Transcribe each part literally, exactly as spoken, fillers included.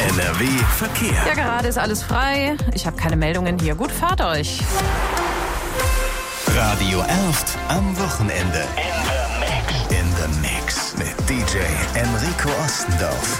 N R W Verkehr. Ja, gerade ist alles frei. Ich habe keine Meldungen hier. Gut, fahrt euch. Radio Erft am Wochenende. In the Mix. In the Mix mit D J Enrico Ostendorf.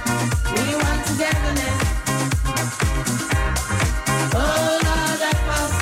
Togetherness. Oh Lord, help us.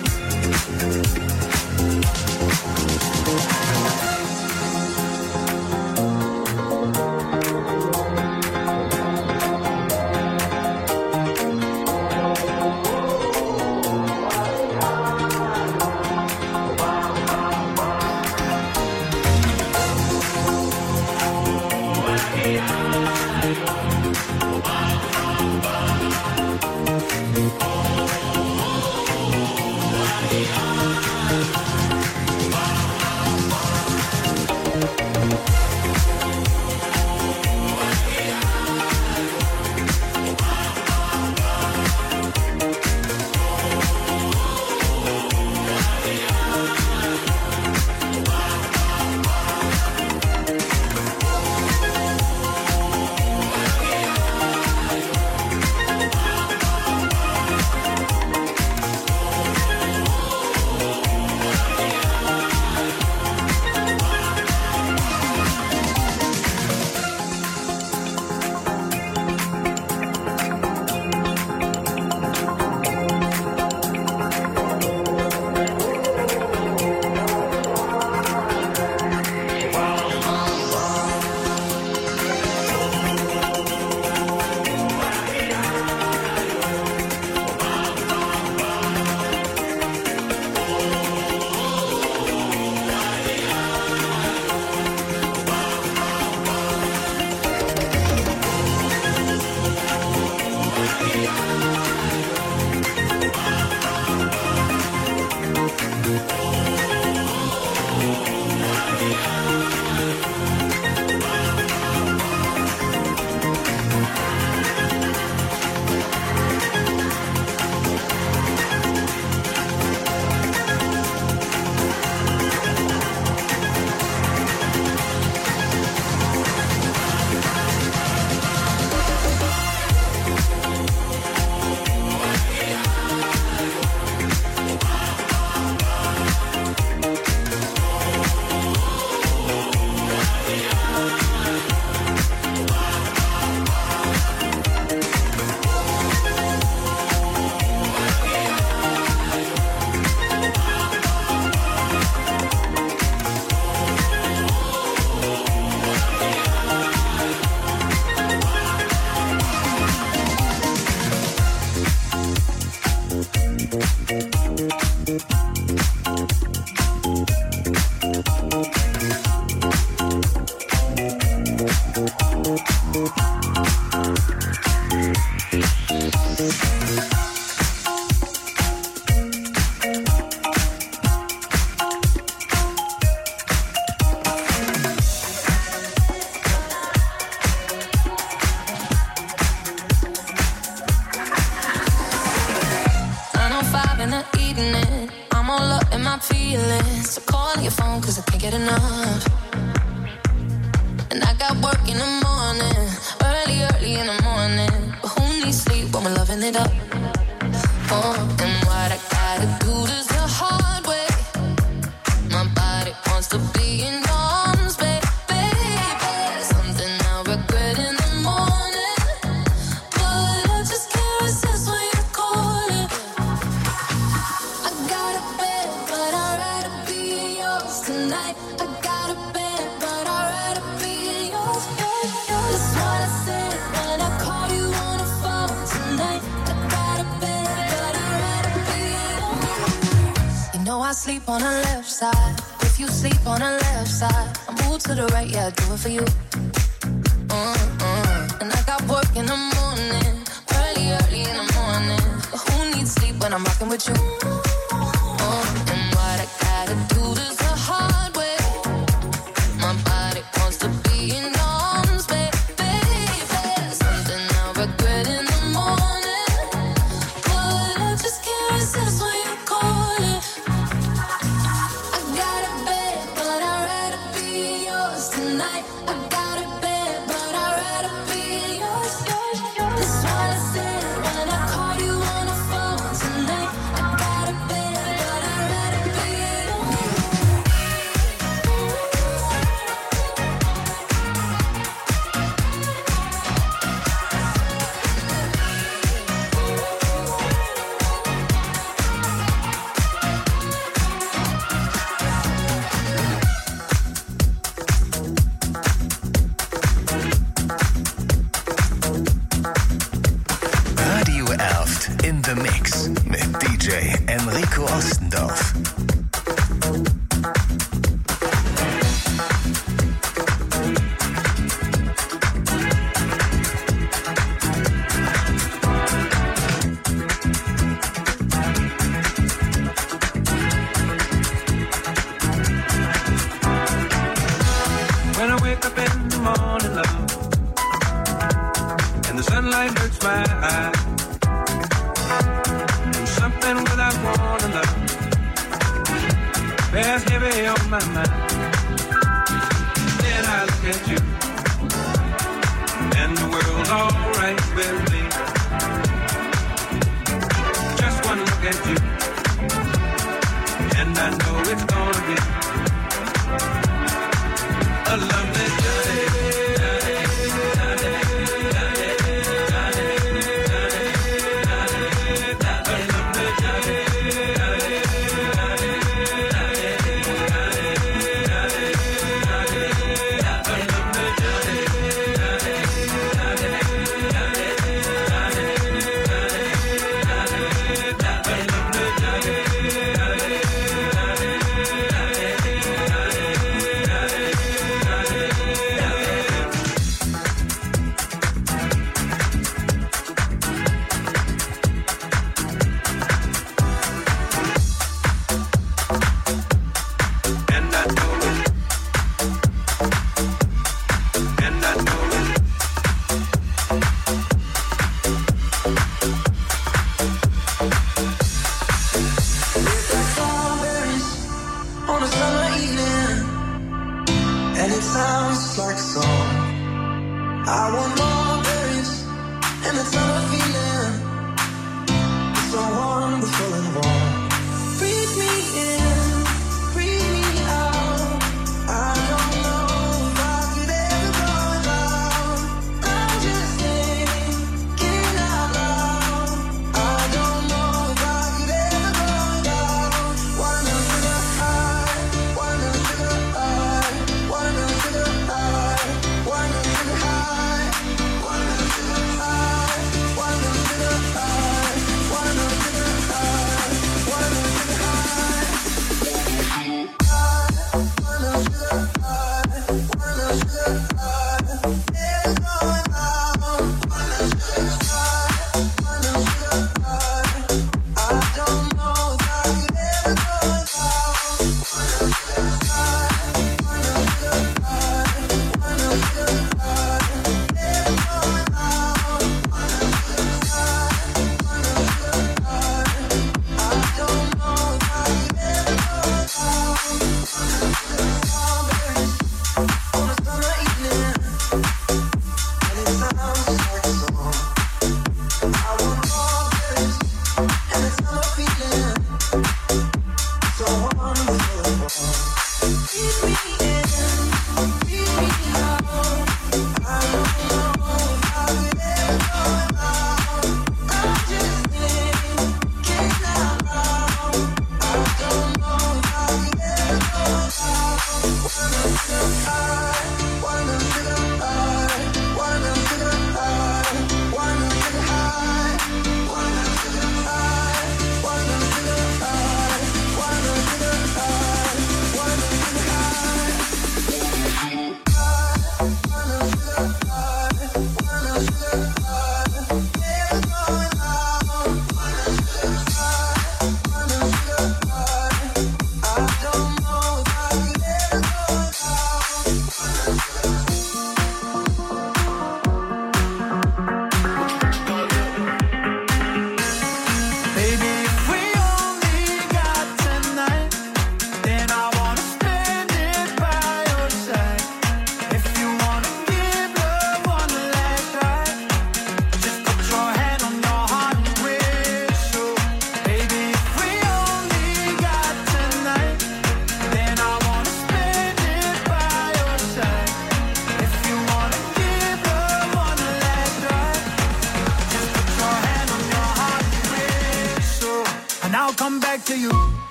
When I call you on the phone tonight, I got a bed, but I'd rather Enrico Ostendorf. Sunlight hurts my eyes. Do something without warning, love. Bears heavy on my mind. Then I look at you, and the world's alright with me. Just one look at you, and I know it's gonna be a lovely day. I love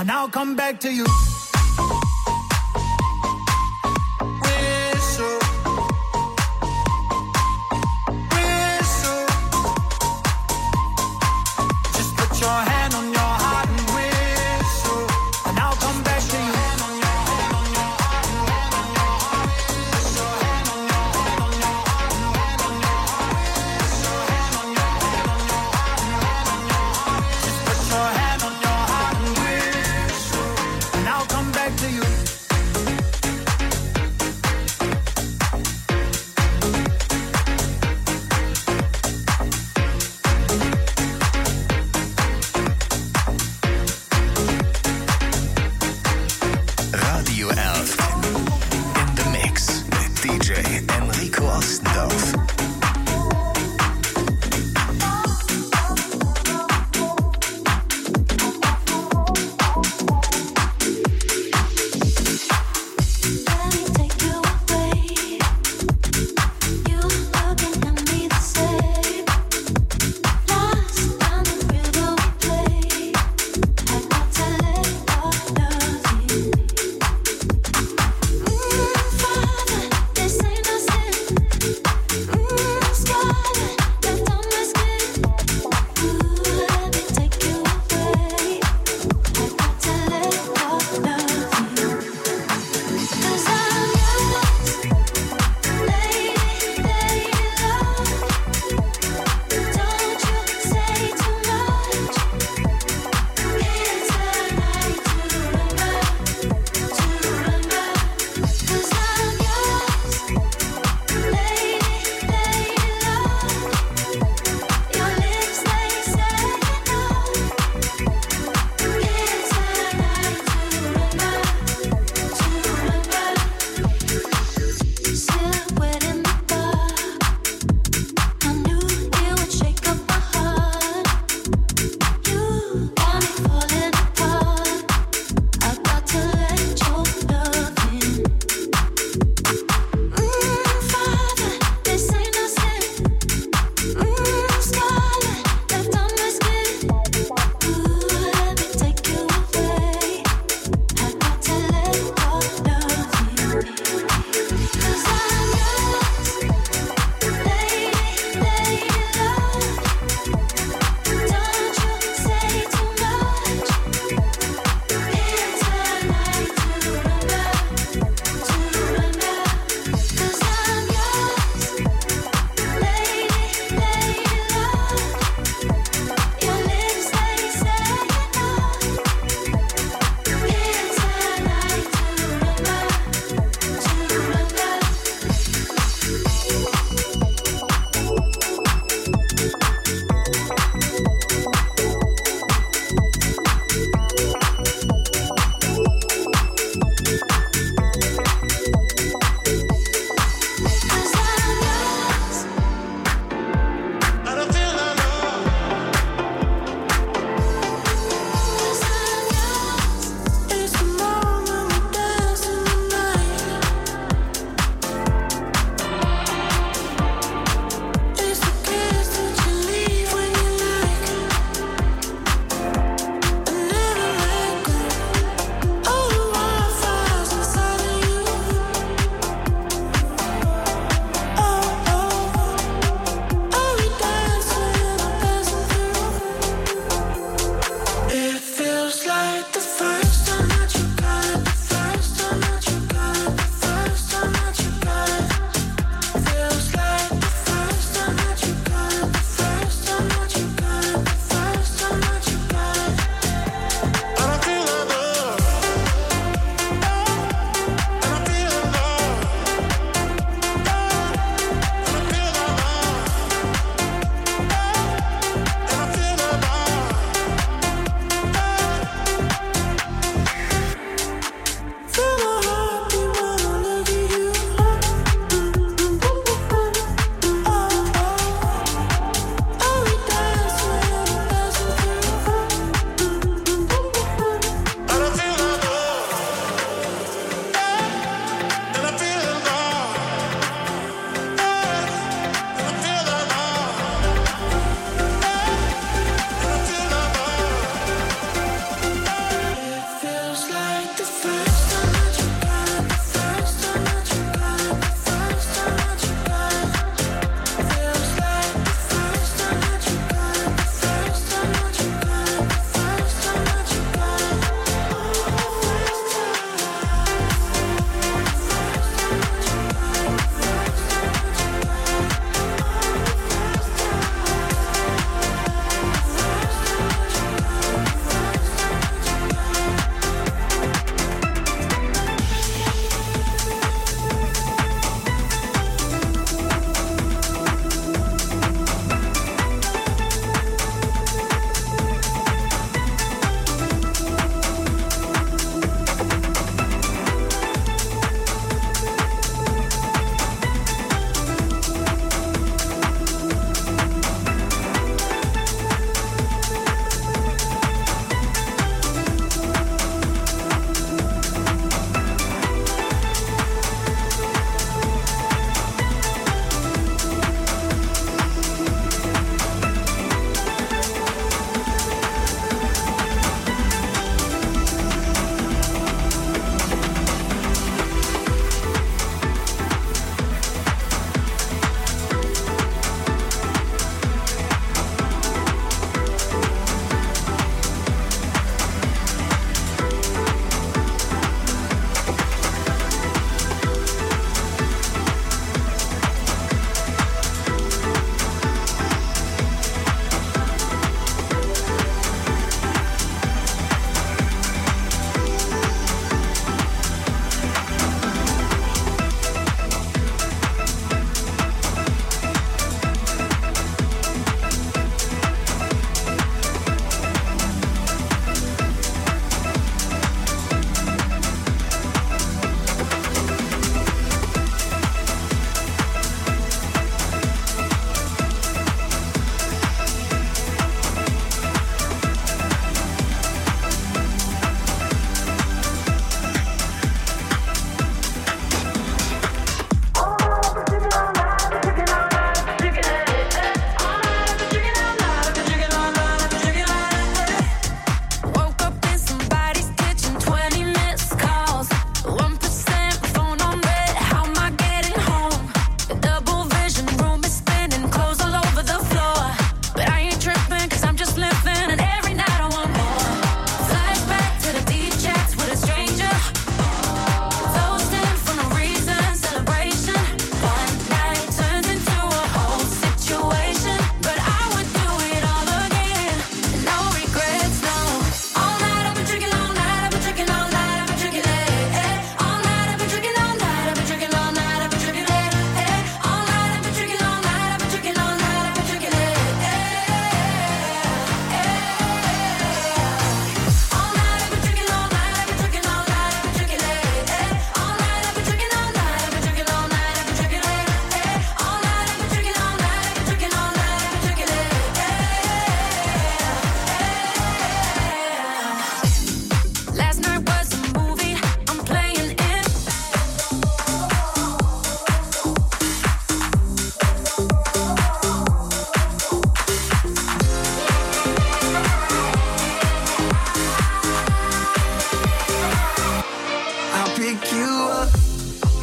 and I'll come back to you. Whistle, whistle. Just put your hand on your heart and whistle, and I'll come back to you. Just put your hand on your heart and whistle, and I'll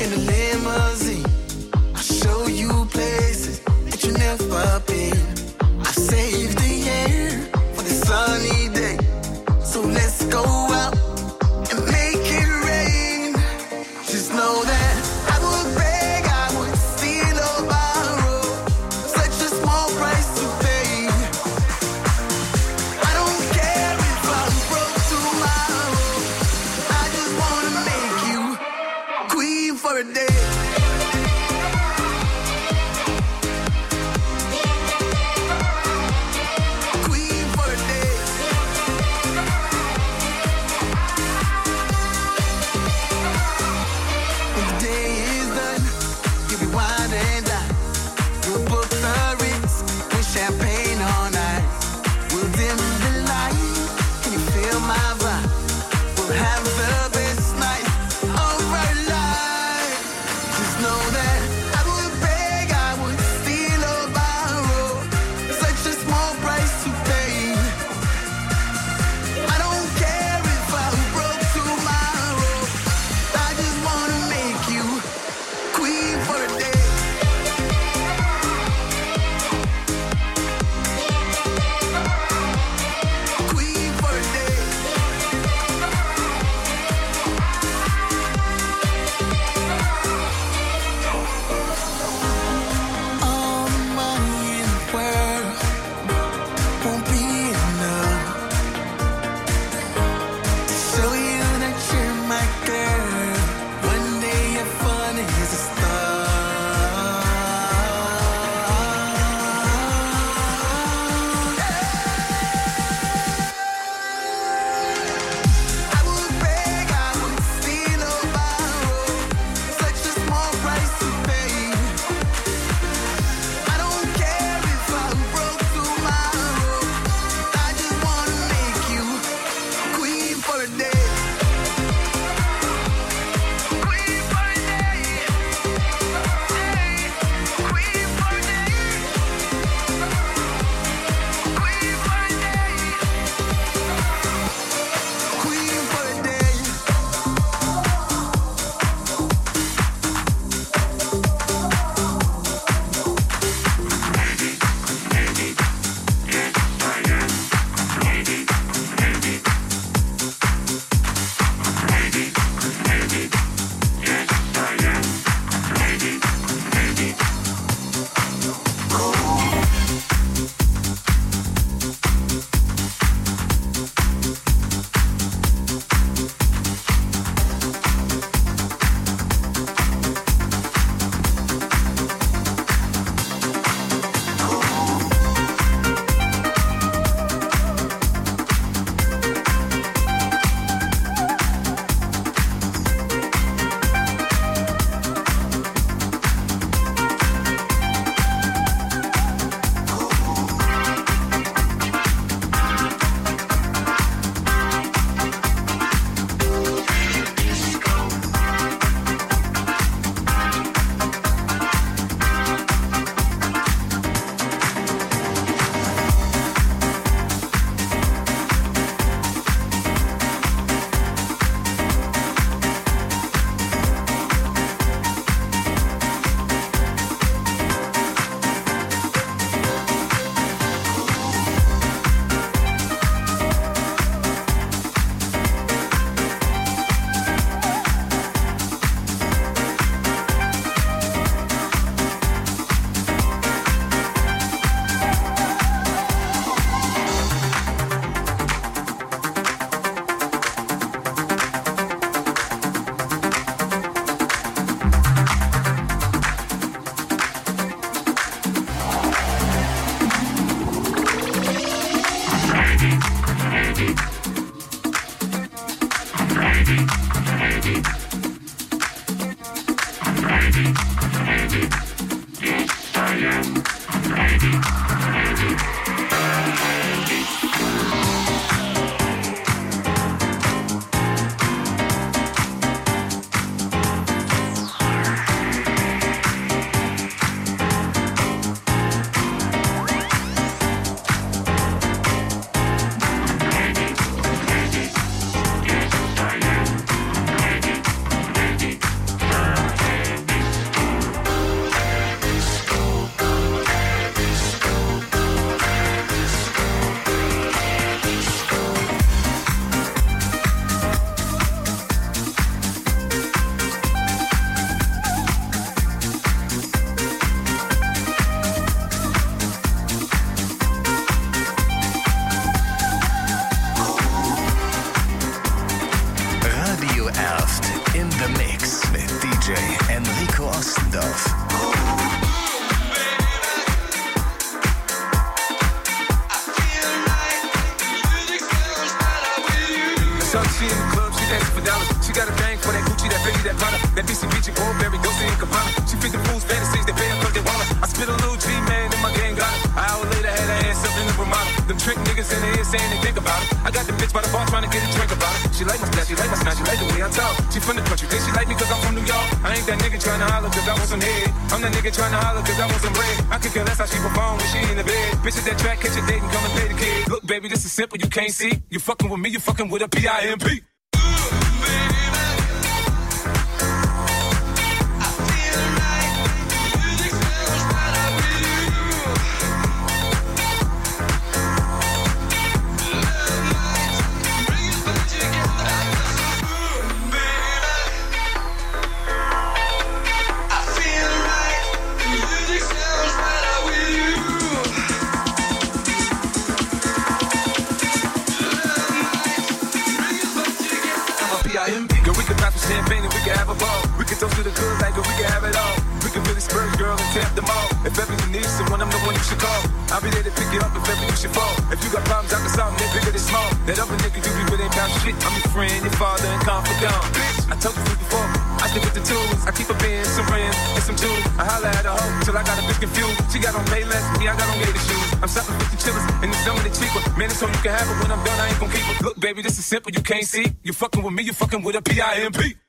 in a limousine. I'll show you places that you never been. I saved the year for the sunny day. So let's go out and make it rain. Just know that I would beg, I would steal or borrow. Such a small price to pay. I don't care if I'm broke tomorrow. I just wanna make you queen for a day. Erft in the Mix mit D J Enrico Ostendorf. She in the club, she dancing for dollars. She got a thing for that Gucci, that Fendi, that Prada, that D C Beach, Burberry, Dolce and Gabbana. She fit the fools' fantasies, they pay her cause they want her. I spit a little G, man, and my gang got her. An hour later, had her ass up in the Ramada. Them trick niggas in the ear saying they think about it. I got the bitch by the bar trying to get a drink about it. She like my style, she like my smile, she like the way I talk. She from the country, think she like me cause I'm from New York. I ain't that nigga trying to holler cause I want some head. I'm that nigga trying to holler cause I want some bread. I could care less how she perform when she in the bed. Bitch at that track, catch a date and come and pay the kid. Look, baby, this is simple, you can't see. You fucking with me, you fucking with a P I M P. Girl, we could pop some champagne and we could have a ball. We could toast to the good like girl, we could have it all. We could really spurge, girl, and tap them all. If ever you need someone, I'm the one you should call. I'll be there to pick you up if ever you should fall. If you got problems, I can solve them, they're bigger than small. That other nigga you be with ain't about shit. I'm your friend, your father, and confidant. Bitch, I told you this before. I stick with the tools. I keep a bin, some rims, and some jewels. I holla at a hoe till I got a bitch confused. She got on Payless, me, I got on gator shoes. I'm shopping with the chillers, and it's some of the cheaper. Man, it's so you can have it when I'm done, I ain't gon' keep it. Look, baby, this is simple, you can't see. You fucking with me, you fucking with a P I M P.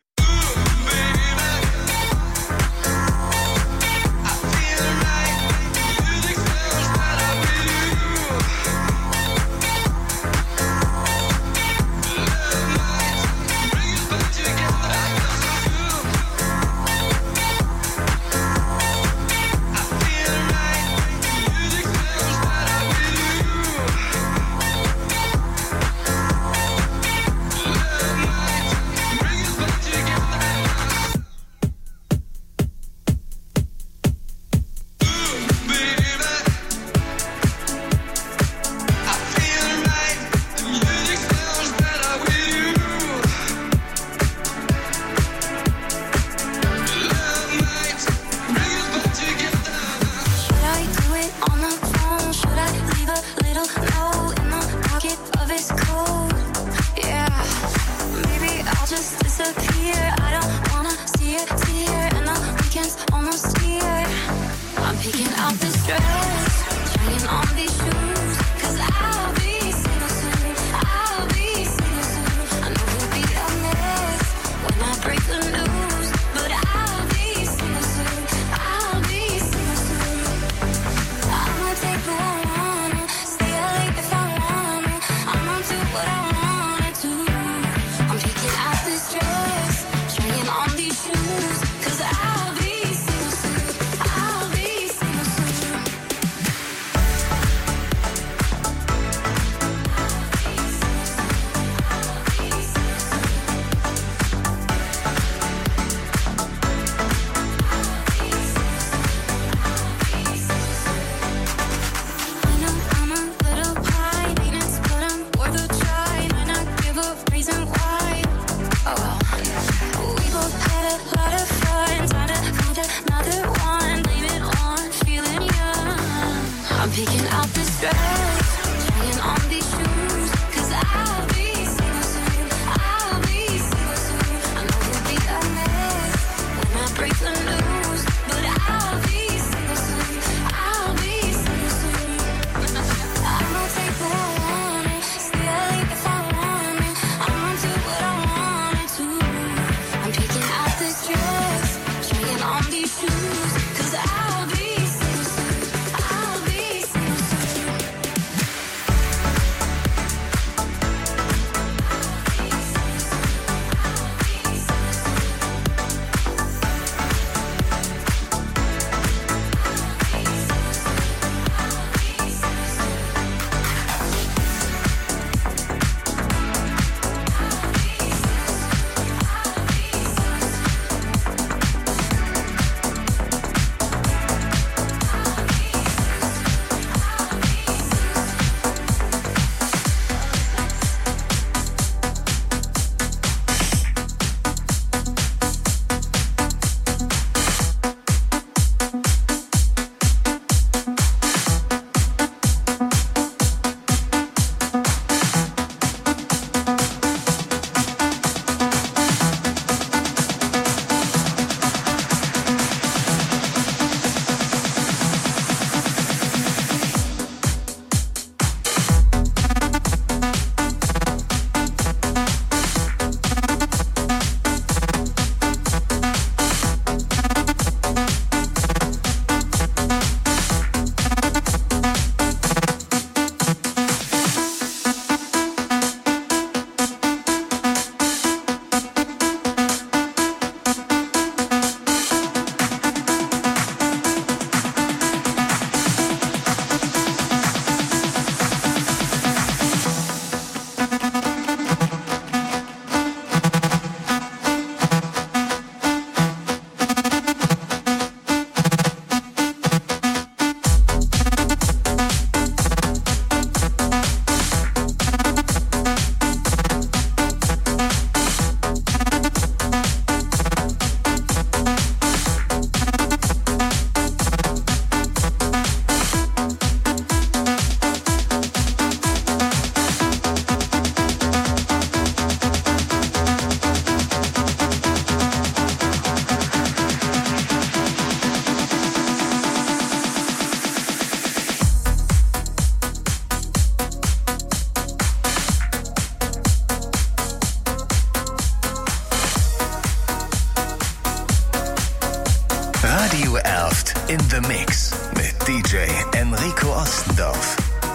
Radio Erft in the Mix mit D J Enrico Ostendorf.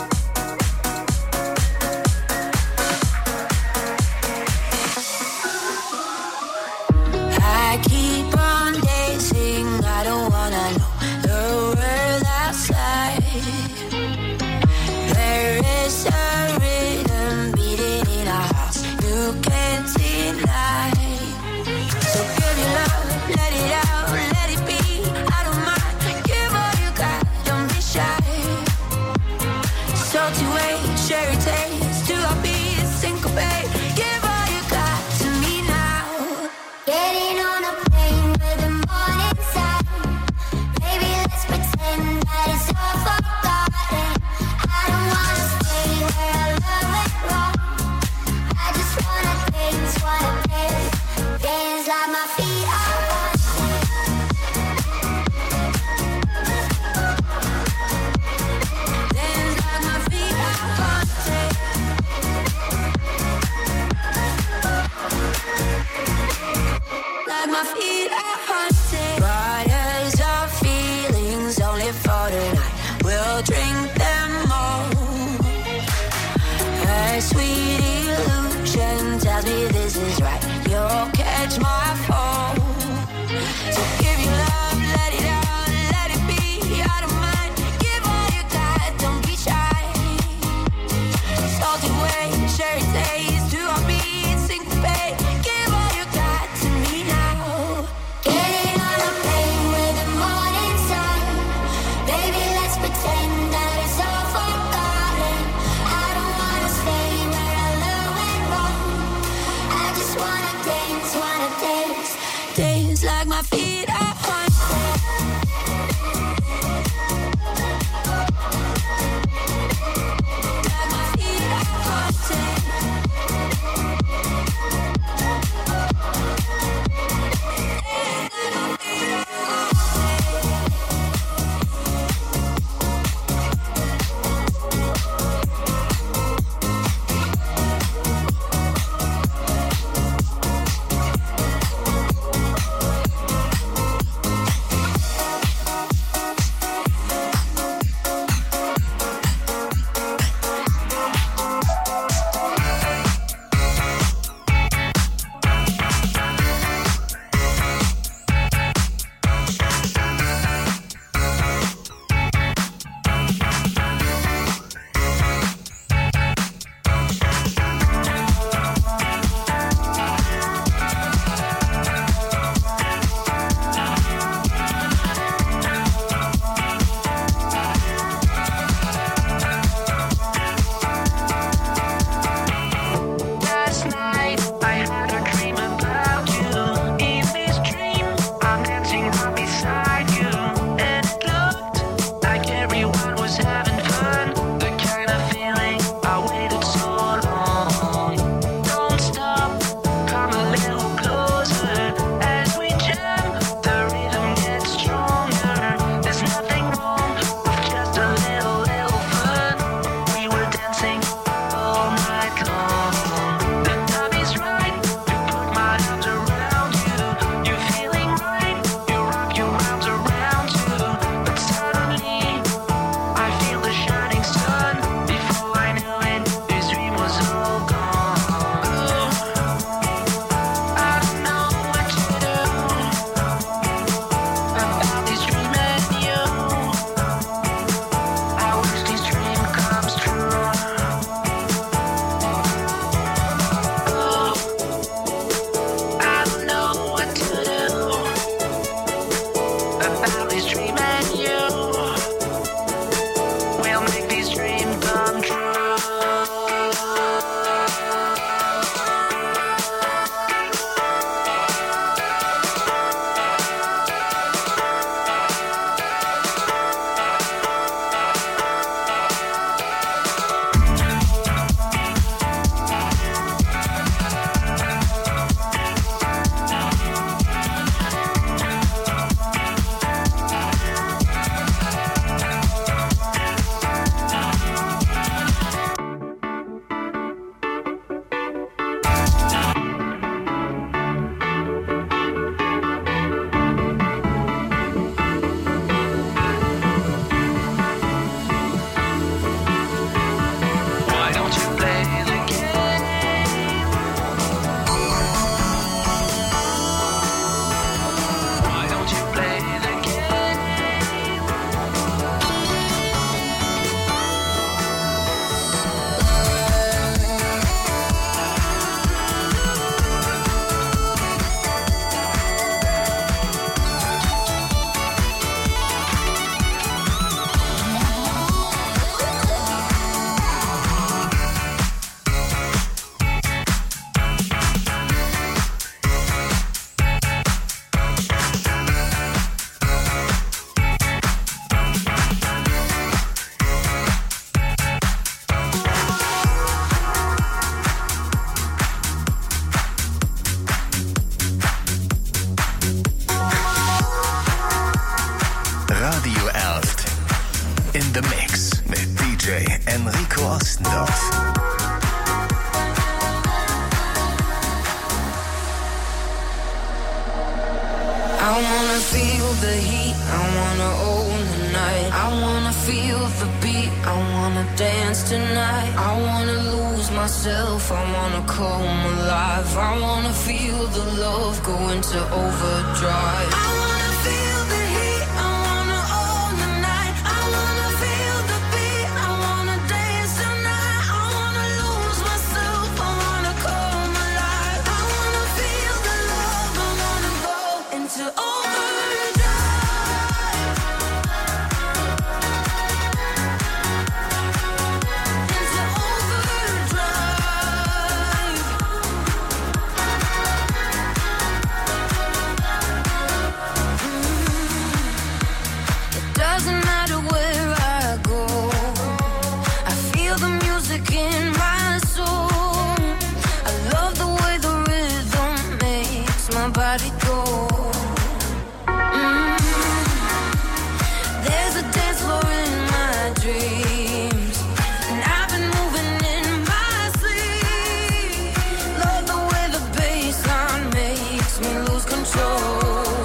I keep on dancing, I don't wanna know the world outside. There is a rhythm beating in our hearts, you can't deny. So give your love, let it out, let it be. I don't mind, give all you got, don't be shy. Salty way, cherry taste, to our beat, syncopate. Give all you got to me now. Getting on a plane with the morning sun. Baby, let's pretend that it's all forgotten. I don't wanna stay where our love went wrong. I just wanna dance, wanna dance, dance like my feet are haunted. Dance like my feet are haunted. Like my feet are haunted. Brought our feelings only for tonight. We'll drink them all. A sweet illusion tells me this is right. You'll catch my fall. So give your love, let it out, let it be. I don't mind, give all you got, don't be shy. Salty way, cherry taste, to our beat, syncopate. Give all you got to me now. Getting on a plane with the morning sun. Baby, let's pretend that it's all forgotten. I don't wanna stay where our love went wrong. I just wanna dance, wanna dance. Dance like my feet are haunted. Like my feet are haunted. Ostendorf. I wanna feel the heat, I wanna own the night. I wanna feel the beat, I wanna dance tonight. I wanna lose myself, I wanna come alive. I wanna feel the love go into overdrive. I wanna feel the heat, I wanna own the night. I wanna feel the beat, I wanna dance tonight. I wanna lose myself, I wanna come alive. I wanna feel the love, I wanna go into overdrive. In my soul, I love the way the rhythm makes my body go. Mm. There's a dance floor in my dreams, and I've been moving in my sleep. Love the way the bassline makes me lose control.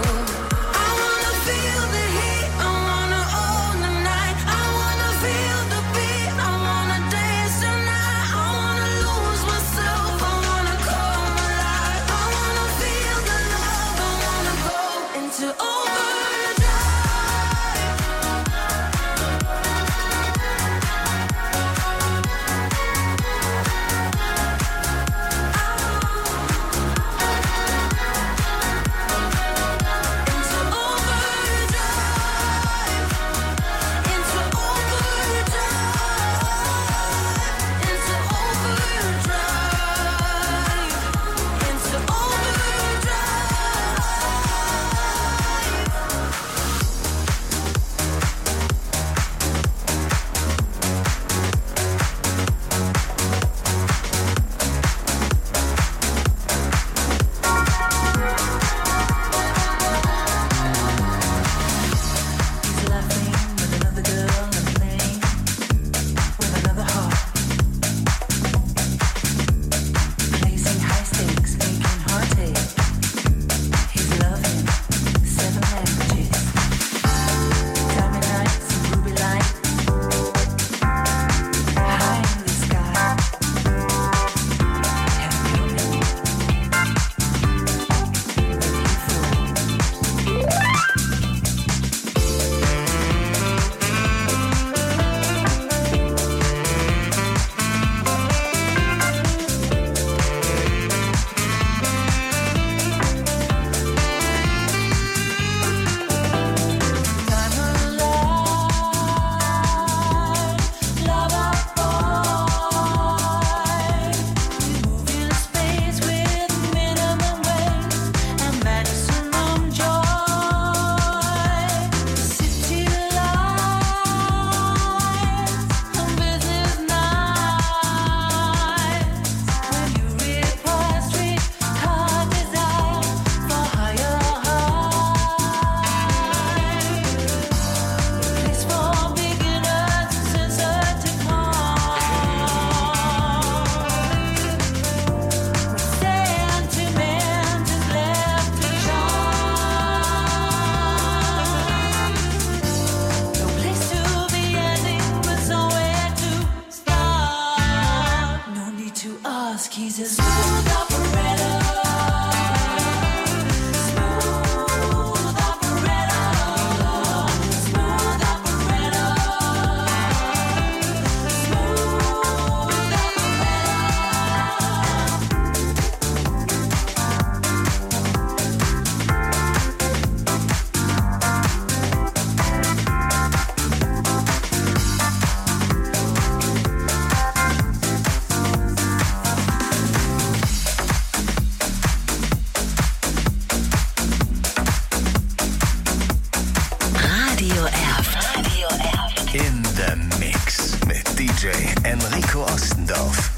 Enrico Ostendorf.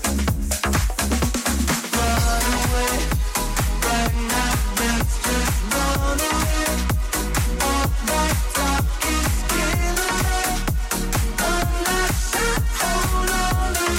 Hold on.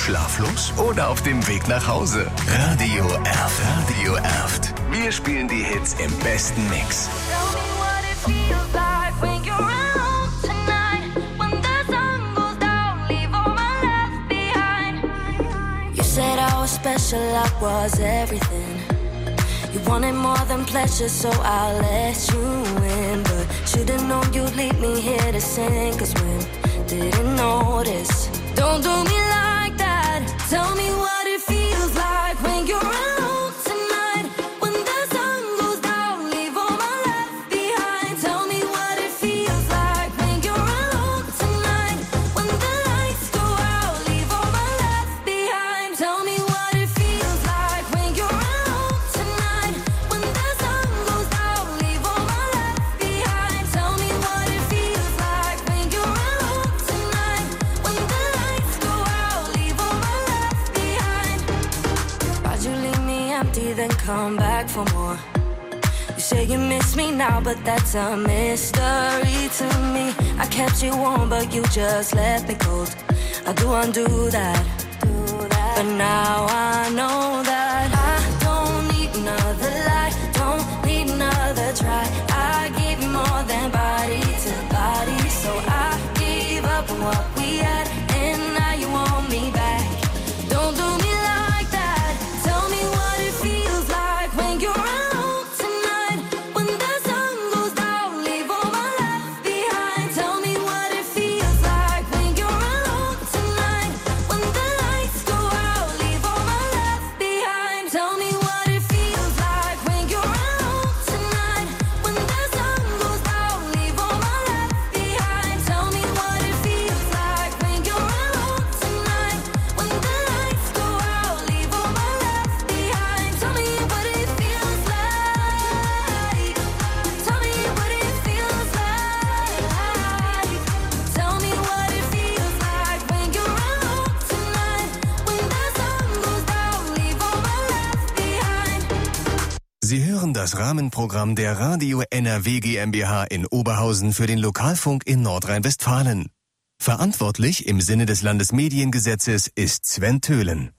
schlaflos oder auf dem Weg nach Hause. Radio Erft. Radio Erft. Wir spielen die Hits im besten Mix. Tell me what it feels like when you're alone tonight. When the sun goes down, leave all my left behind. You said I was special, I was everything. You wanted more than pleasure, so I let you in. But should've known you'd leave me here to sin. Cause when didn't notice. Don't do me like that. Tell me what it feels like when you're alone tonight. When the sun goes down, leave all my left behind. Tell me what it feels like when you're alone tonight. When the lights go out, leave all my left behind. Tell me what it feels like when you're alone tonight. When the sun goes down, leave all my left behind. Tell me what it feels like when you're alone tonight. When the lights go out, leave all my left behind. Why'd you leave me empty, then come back for more? You say you miss me now, but that's a mystery to me. I kept you warm, but you just left me cold. I do undo that, but now I know that I don't need another lie, don't need another try. I gave you more than body to body, so I gave up on what we had, and now you want me back. Don't do me like that. Tell me what it feels like when you're alone tonight. When the sun goes down, leave all my left behind. Tell me what it feels like when you're alone tonight. When the lights go out, leave all my left behind. Tell me what it feels like when you're alone tonight. When the sun goes down, leave all my left behind. Tell me what it feels like when you're alone tonight. When the lights go out, leave all my left behind. Tell me what it feels like. Tell me what it feels like. Tell me what it feels like when you're alone tonight. When the sun goes down, leave all my left behind. Sie hören das Rahmenprogramm der Radio N R W GmbH in Oberhausen für den Lokalfunk in Nordrhein-Westfalen. Verantwortlich im Sinne des Landesmediengesetzes ist Sven Töhlen.